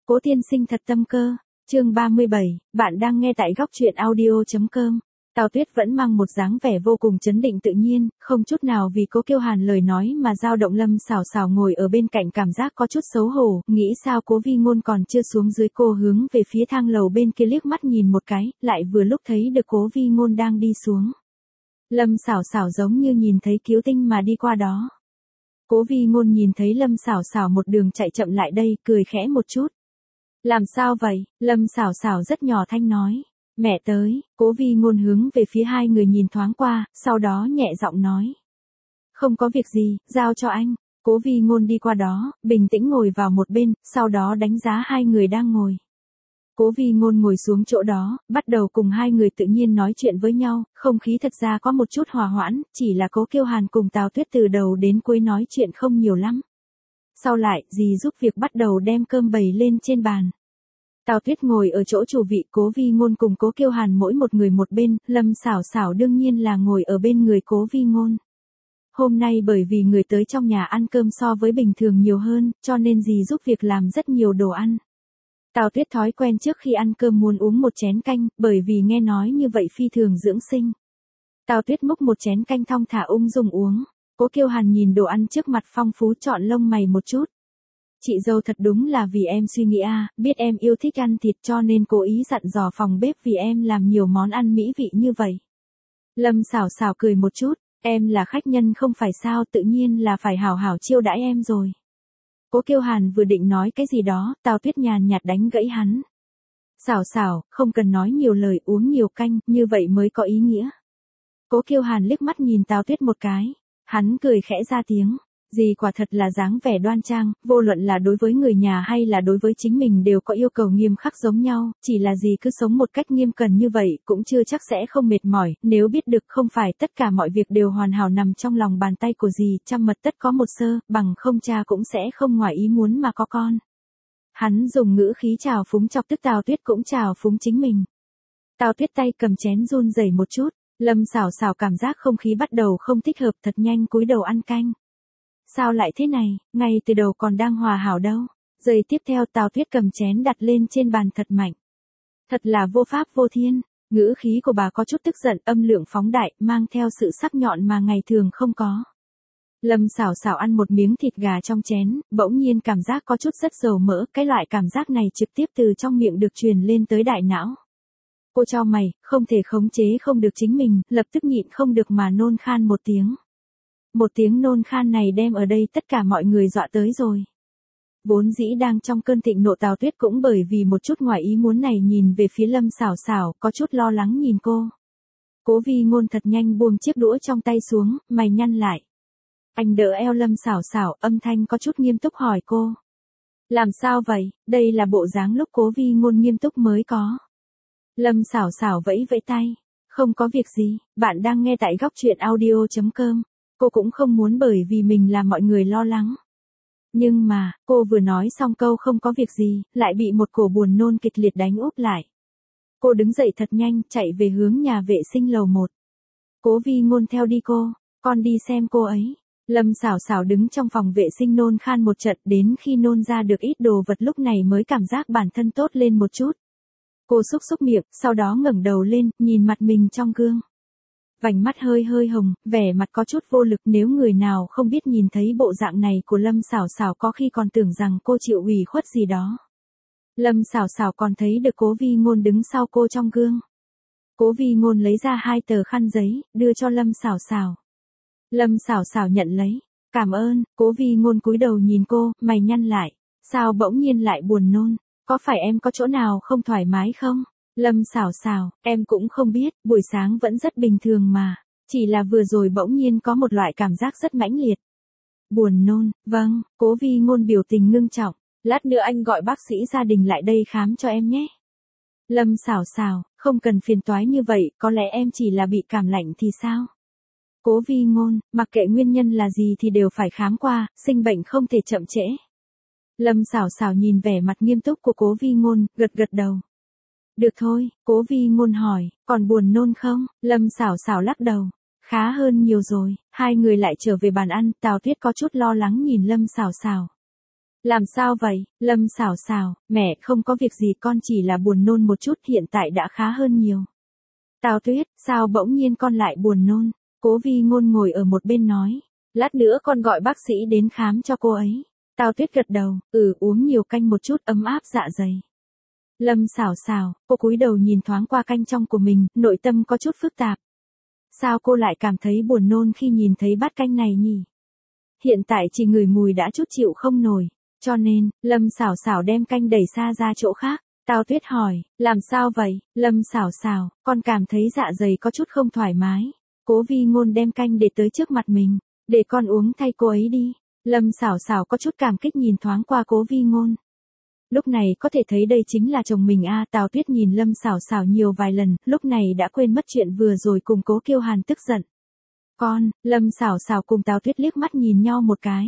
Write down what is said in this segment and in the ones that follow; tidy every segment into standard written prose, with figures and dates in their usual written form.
Cố tiên sinh thật tâm cơ. Chương 37, bạn đang nghe tại góc truyện audio.com. Tào Tuyết vẫn mang một dáng vẻ vô cùng trấn định tự nhiên, không chút nào vì Cố Kiêu Hàn lời nói mà dao động. Lâm Sảo Sảo ngồi ở bên cạnh cảm giác có chút xấu hổ, nghĩ sao Cố Vi Ngôn còn chưa xuống dưới, cô hướng về phía thang lầu bên kia liếc mắt nhìn một cái, lại vừa lúc thấy được Cố Vi Ngôn đang đi xuống. Lâm Sảo Sảo giống như nhìn thấy cứu tinh mà đi qua đó. Cố Vi Ngôn nhìn thấy Lâm Sảo Sảo một đường chạy chậm lại đây, cười khẽ một chút. Làm sao vậy? Lâm Sảo Sảo rất nhỏ thanh nói. Mẹ tới. Cố Vi Ngôn hướng về phía hai người nhìn thoáng qua, sau đó nhẹ giọng nói. Không có việc gì, giao cho anh. Cố Vi Ngôn đi qua đó, bình tĩnh ngồi vào một bên, sau đó đánh giá hai người đang ngồi. Cố Vi Ngôn ngồi xuống chỗ đó, bắt đầu cùng hai người tự nhiên nói chuyện với nhau, không khí thật ra có một chút hòa hoãn, chỉ là Cố Kiêu Hàn cùng Tào Tuyết từ đầu đến cuối nói chuyện không nhiều lắm. Sau lại, dì giúp việc bắt đầu đem cơm bày lên trên bàn. Tào Tuyết ngồi ở chỗ chủ vị, Cố Vi Ngôn cùng Cố Kiêu Hàn mỗi một người một bên, Lâm Sảo Sảo đương nhiên là ngồi ở bên người Cố Vi Ngôn. Hôm nay bởi vì người tới trong nhà ăn cơm so với bình thường nhiều hơn, cho nên dì giúp việc làm rất nhiều đồ ăn. Tào Tuyết thói quen trước khi ăn cơm muốn uống một chén canh, bởi vì nghe nói như vậy phi thường dưỡng sinh. Tào Tuyết múc một chén canh thong thả ung dung uống. Cố Kiêu Hàn nhìn đồ ăn trước mặt phong phú chọn lông mày một chút. Chị dâu thật đúng là vì em suy nghĩ biết em yêu thích ăn thịt cho nên cố ý dặn dò phòng bếp vì em làm nhiều món ăn mỹ vị như vậy. Lâm Sảo Sảo cười một chút, em là khách nhân không phải sao, tự nhiên là phải hảo hảo chiêu đãi em rồi. Cố Kiêu Hàn vừa định nói cái gì đó, Tào Tuyết nhàn nhạt đánh gãy hắn. Sảo Sảo, không cần nói nhiều lời, uống nhiều canh, như vậy mới có ý nghĩa. Cố Kiêu Hàn liếc mắt nhìn Tào Tuyết một cái, hắn cười khẽ ra tiếng. Dì quả thật là dáng vẻ đoan trang, vô luận là đối với người nhà hay là đối với chính mình đều có yêu cầu nghiêm khắc giống nhau, chỉ là dì cứ sống một cách nghiêm cẩn như vậy cũng chưa chắc sẽ không mệt mỏi, nếu biết được không phải tất cả mọi việc đều hoàn hảo nằm trong lòng bàn tay của dì, trăm mật tất có một sơ, bằng không cha cũng sẽ không ngoài ý muốn mà có con. Hắn dùng ngữ khí trào phúng chọc tức Tào Tuyết cũng trào phúng chính mình. Tào Tuyết tay cầm chén run rẩy một chút, Lâm Sảo Sảo cảm giác không khí bắt đầu không thích hợp, thật nhanh cúi đầu ăn canh. Sao lại thế này, ngay từ đầu còn đang hòa hảo đâu. Giây tiếp theo Tào Tuyết cầm chén đặt lên trên bàn thật mạnh. Thật là vô pháp vô thiên, ngữ khí của bà có chút tức giận, âm lượng phóng đại, mang theo sự sắc nhọn mà ngày thường không có. Lâm Sảo Sảo ăn một miếng thịt gà trong chén, bỗng nhiên cảm giác có chút rất dầu mỡ, cái loại cảm giác này trực tiếp từ trong miệng được truyền lên tới đại não. Cô chau mày, không thể khống chế không được chính mình, lập tức nhịn không được mà nôn khan một tiếng. Một tiếng nôn khan này đem ở đây tất cả mọi người dọa tới rồi. Vốn dĩ đang trong cơn thịnh nộ Tào Tuyết cũng bởi vì một chút ngoài ý muốn này nhìn về phía Lâm Sảo Sảo, có chút lo lắng nhìn cô. Cố Vi Ngôn thật nhanh buông chiếc đũa trong tay xuống, mày nhăn lại. Anh đỡ eo Lâm Sảo Sảo, âm thanh có chút nghiêm túc hỏi cô. Làm sao vậy, đây là bộ dáng lúc Cố Vi Ngôn nghiêm túc mới có. Lâm Sảo Sảo vẫy vẫy tay. Không có việc gì, bạn đang nghe tại góc truyện audio.com. Cô cũng không muốn bởi vì mình làm mọi người lo lắng. Nhưng mà, cô vừa nói xong câu không có việc gì, lại bị một cổ buồn nôn kịch liệt đánh úp lại. Cô đứng dậy thật nhanh, chạy về hướng nhà vệ sinh lầu 1. Cố Vi Ngôn theo đi cô, con đi xem cô ấy. Lâm Sảo Sảo đứng trong phòng vệ sinh nôn khan một trận, đến khi nôn ra được ít đồ vật lúc này mới cảm giác bản thân tốt lên một chút. Cô xúc xúc miệng, sau đó ngẩng đầu lên, nhìn mặt mình trong gương. Vành mắt hơi hơi hồng, vẻ mặt có chút vô lực, nếu người nào không biết nhìn thấy bộ dạng này của Lâm Sảo Sảo có khi còn tưởng rằng cô chịu ủy khuất gì đó. Lâm Sảo Sảo còn thấy được Cố Vi Ngôn đứng sau cô trong gương. Cố Vi Ngôn lấy ra 2 tờ khăn giấy, đưa cho Lâm Sảo Sảo. Lâm Sảo Sảo nhận lấy. Cảm ơn. Cố Vi Ngôn cúi đầu nhìn cô, mày nhăn lại. Sao bỗng nhiên lại buồn nôn? Có phải em có chỗ nào không thoải mái không? Lâm Sảo Sảo, em cũng không biết, buổi sáng vẫn rất bình thường mà. Chỉ là vừa rồi bỗng nhiên có một loại cảm giác rất mãnh liệt. Buồn nôn, vâng, Cố Vi Ngôn biểu tình ngưng trọng. Lát nữa anh gọi bác sĩ gia đình lại đây khám cho em nhé. Lâm Sảo Sảo, không cần phiền toái như vậy, có lẽ em chỉ là bị cảm lạnh thì sao? Cố Vi Ngôn, mặc kệ nguyên nhân là gì thì đều phải khám qua, sinh bệnh không thể chậm trễ. Lâm Sảo Sảo nhìn vẻ mặt nghiêm túc của Cố Vi Ngôn, gật gật đầu. Được thôi, Cố Vi Ngôn hỏi, còn buồn nôn không? Lâm Sảo Sảo lắc đầu. Khá hơn nhiều rồi. Hai người lại trở về bàn ăn, Tào Tuyết có chút lo lắng nhìn Lâm Sảo Sảo. Làm sao vậy, Lâm Sảo Sảo, mẹ không có việc gì, con chỉ là buồn nôn một chút, hiện tại đã khá hơn nhiều. Tào Tuyết, sao bỗng nhiên con lại buồn nôn? Cố Vi Ngôn ngồi ở một bên nói, lát nữa con gọi bác sĩ đến khám cho cô ấy. Tào Tuyết gật đầu, uống nhiều canh một chút ấm áp dạ dày. Lâm Sảo Sảo, cô cúi đầu nhìn thoáng qua canh trong của mình, nội tâm có chút phức tạp. Sao cô lại cảm thấy buồn nôn khi nhìn thấy bát canh này nhỉ? Hiện tại chỉ ngửi mùi đã chút chịu không nổi, cho nên, Lâm Sảo Sảo đem canh đẩy xa ra chỗ khác. Tào Tuyết hỏi, làm sao vậy, Lâm Sảo Sảo, con cảm thấy dạ dày có chút không thoải mái. Cố Vi Ngôn đem canh để tới trước mặt mình, để con uống thay cô ấy đi. Lâm Sảo Sảo có chút cảm kích nhìn thoáng qua Cố Vi Ngôn. Lúc này có thể thấy đây chính là chồng mình a. Tào Tuyết nhìn Lâm Sảo Sảo nhiều vài lần, lúc này đã quên mất chuyện vừa rồi cùng Cố Kiêu Hàn tức giận. Lâm Sảo Sảo cùng Tào Tuyết liếc mắt nhìn nhau một cái.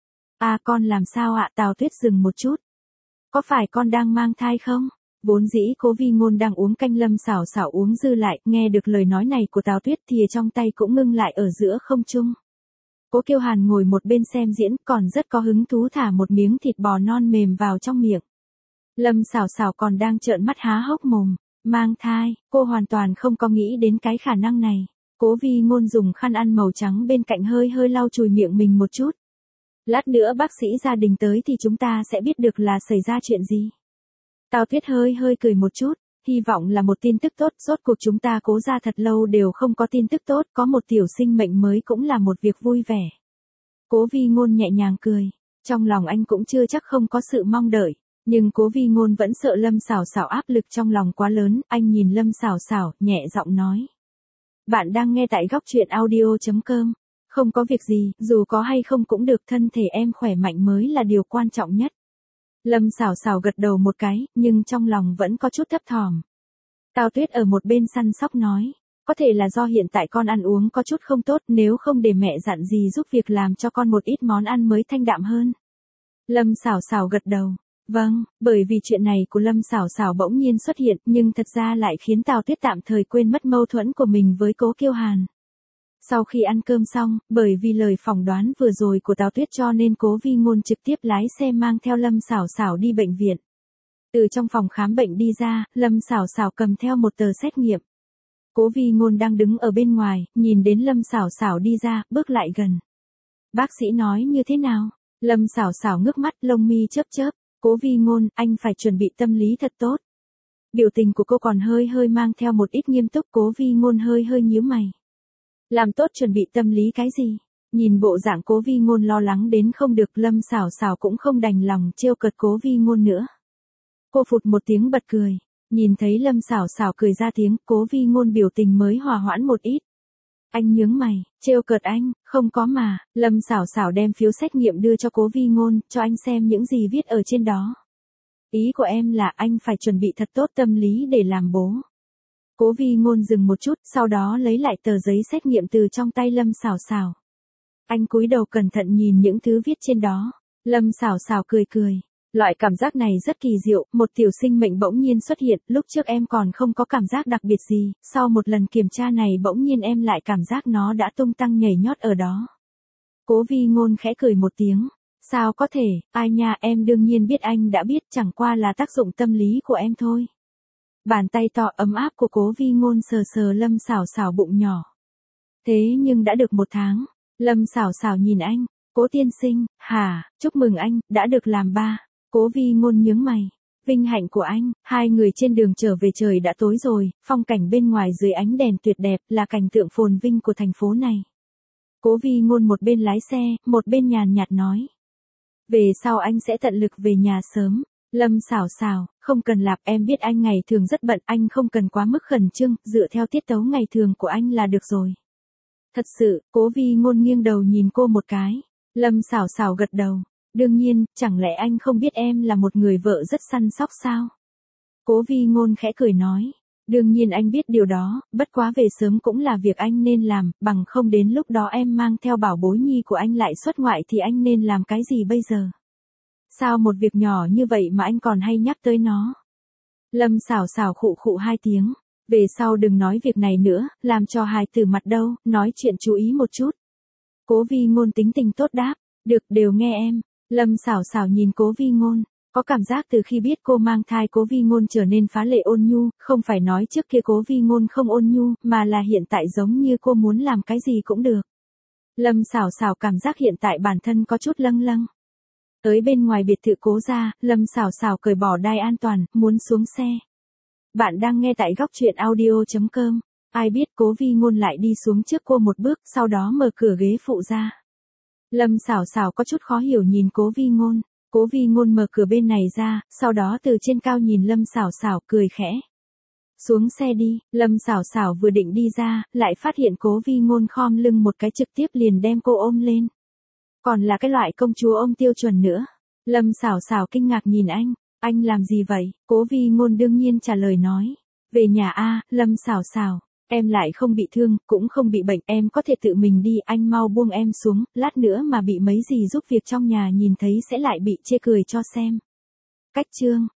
Con làm sao ạ? Tào Tuyết dừng một chút. Có phải con đang mang thai không? Vốn dĩ Cố Vi Ngôn đang uống canh, Lâm Sảo Sảo uống dư lại, nghe được lời nói này của Tào Tuyết thì trong tay cũng ngưng lại ở giữa không trung. Cố Kiêu Hàn ngồi một bên xem diễn, còn rất có hứng thú thả một miếng thịt bò non mềm vào trong miệng. Lâm Sảo Sảo còn đang trợn mắt há hốc mồm, mang thai, cô hoàn toàn không có nghĩ đến cái khả năng này. Cố Vi Ngôn dùng khăn ăn màu trắng bên cạnh hơi hơi lau chùi miệng mình một chút. Lát nữa bác sĩ gia đình tới thì chúng ta sẽ biết được là xảy ra chuyện gì. Tào Tuyết hơi hơi cười một chút, hy vọng là một tin tức tốt, rốt cuộc chúng ta Cố gia thật lâu đều không có tin tức tốt, có một tiểu sinh mệnh mới cũng là một việc vui vẻ. Cố Vi Ngôn nhẹ nhàng cười, trong lòng anh cũng chưa chắc không có sự mong đợi, nhưng Cố Vi Ngôn vẫn sợ Lâm Sảo Sảo áp lực trong lòng quá lớn, anh nhìn Lâm Sảo Sảo, nhẹ giọng nói. Bạn đang nghe tại góc truyện audio.com. Không có việc gì, dù có hay không cũng được, thân thể em khỏe mạnh mới là điều quan trọng nhất. Lâm Sảo Sảo gật đầu một cái, nhưng trong lòng vẫn có chút thấp thỏm. Tào Tuyết ở một bên săn sóc nói, có thể là do hiện tại con ăn uống có chút không tốt, nếu không để mẹ dặn gì giúp việc làm cho con một ít món ăn mới thanh đạm hơn. Lâm Sảo Sảo gật đầu. Vâng, bởi vì chuyện này của Lâm Sảo Sảo bỗng nhiên xuất hiện, nhưng thật ra lại khiến Tào Tuyết tạm thời quên mất mâu thuẫn của mình với Cố Kiêu Hàn. Sau khi ăn cơm xong, bởi vì lời phỏng đoán vừa rồi của Tào Tuyết cho nên Cố Vi Ngôn trực tiếp lái xe mang theo Lâm Sảo Sảo đi bệnh viện. Từ trong phòng khám bệnh đi ra, Lâm Sảo Sảo cầm theo một tờ xét nghiệm. Cố Vi Ngôn đang đứng ở bên ngoài, nhìn đến Lâm Sảo Sảo đi ra, bước lại gần. Bác sĩ nói như thế nào? Lâm Sảo Sảo ngước mắt, lông mi chớp chớp. Cố Vi Ngôn, anh phải chuẩn bị tâm lý thật tốt. Biểu tình của cô còn hơi hơi mang theo một ít nghiêm túc. Cố Vi Ngôn hơi hơi nhíu mày. Làm tốt chuẩn bị tâm lý cái gì? Nhìn bộ dạng Cố Vi Ngôn lo lắng đến không được, Lâm Sảo Sảo cũng không đành lòng trêu cợt Cố Vi Ngôn nữa. Cô phụt một tiếng bật cười. Nhìn thấy Lâm Sảo Sảo cười ra tiếng, Cố Vi Ngôn biểu tình mới hòa hoãn một ít. Anh nhướng mày, trêu cợt anh, không có mà. Lâm Sảo Sảo đem phiếu xét nghiệm đưa cho Cố Vi Ngôn, cho anh xem những gì viết ở trên đó. Ý của em là anh phải chuẩn bị thật tốt tâm lý để làm bố. Cố Vi Ngôn dừng một chút, sau đó lấy lại tờ giấy xét nghiệm từ trong tay Lâm Sảo Sảo. Anh cúi đầu cẩn thận nhìn những thứ viết trên đó. Lâm Sảo Sảo cười cười. Loại cảm giác này rất kỳ diệu, một tiểu sinh mệnh bỗng nhiên xuất hiện, lúc trước em còn không có cảm giác đặc biệt gì, sau một lần kiểm tra này bỗng nhiên em lại cảm giác nó đã tung tăng nhảy nhót ở đó. Cố Vi Ngôn khẽ cười một tiếng. Sao có thể, ai nha, em đương nhiên biết, anh đã biết, chẳng qua là tác dụng tâm lý của em thôi. Bàn tay to ấm áp của Cố Vi Ngôn sờ sờ Lâm Sảo Sảo bụng nhỏ. Thế nhưng đã được 1 tháng, Lâm Sảo Sảo nhìn anh, Cố tiên sinh, hả, chúc mừng anh, đã được làm ba. Cố Vi Ngôn nhướng mày. Vinh hạnh của anh. Hai người trên đường trở về, trời đã tối rồi, phong cảnh bên ngoài dưới ánh đèn tuyệt đẹp, là cảnh tượng phồn vinh của thành phố này. Cố Vi Ngôn một bên lái xe, một bên nhàn nhạt nói. Về sau anh sẽ tận lực về nhà sớm. Lâm Sảo Sảo, không cần lạp, em biết anh ngày thường rất bận, anh không cần quá mức khẩn trương, dựa theo tiết tấu ngày thường của anh là được rồi. Thật sự, Cố Vi Ngôn nghiêng đầu nhìn cô một cái. Lâm Sảo Sảo gật đầu. Đương nhiên, chẳng lẽ anh không biết em là một người vợ rất săn sóc sao? Cố Vi Ngôn khẽ cười nói. Đương nhiên anh biết điều đó, bất quá về sớm cũng là việc anh nên làm, bằng không đến lúc đó em mang theo bảo bối nhi của anh lại xuất ngoại thì anh nên làm cái gì bây giờ? Sao một việc nhỏ như vậy mà anh còn hay nhắc tới nó? Lâm Sảo Sảo khụ khụ 2 tiếng. Về sau đừng nói việc này nữa, làm cho hài tử mặt đâu, nói chuyện chú ý một chút. Cố Vi Ngôn tính tình tốt đáp. Được, đều nghe em. Lâm Sảo Sảo nhìn Cố Vi Ngôn, có cảm giác từ khi biết cô mang thai Cố Vi Ngôn trở nên phá lệ ôn nhu, không phải nói trước kia Cố Vi Ngôn không ôn nhu, mà là hiện tại giống như cô muốn làm cái gì cũng được. Lâm Sảo Sảo cảm giác hiện tại bản thân có chút lâng lâng. Tới bên ngoài biệt thự Cố gia, Lâm Sảo Sảo cởi bỏ đai an toàn, muốn xuống xe. Bạn đang nghe tại góc truyện audio.com. Ai biết Cố Vi Ngôn lại đi xuống trước cô một bước, sau đó mở cửa ghế phụ ra. Lâm Sảo Sảo có chút khó hiểu nhìn Cố Vi Ngôn. Cố Vi Ngôn mở cửa bên này ra, sau đó từ trên cao nhìn Lâm Sảo Sảo cười khẽ. Xuống xe đi, Lâm Sảo Sảo vừa định đi ra, lại phát hiện Cố Vi Ngôn khom lưng một cái trực tiếp liền đem cô ôm lên. Còn là cái loại công chúa ôm tiêu chuẩn nữa. Lâm Sảo Sảo kinh ngạc nhìn anh làm gì vậy? Cố Vi Ngôn đương nhiên trả lời nói. Về nhà a, Lâm Sảo Sảo, em lại không bị thương, cũng không bị bệnh, em có thể tự mình đi, anh mau buông em xuống, lát nữa mà bị mấy gì giúp việc trong nhà nhìn thấy sẽ lại bị chê cười cho xem. Cách chương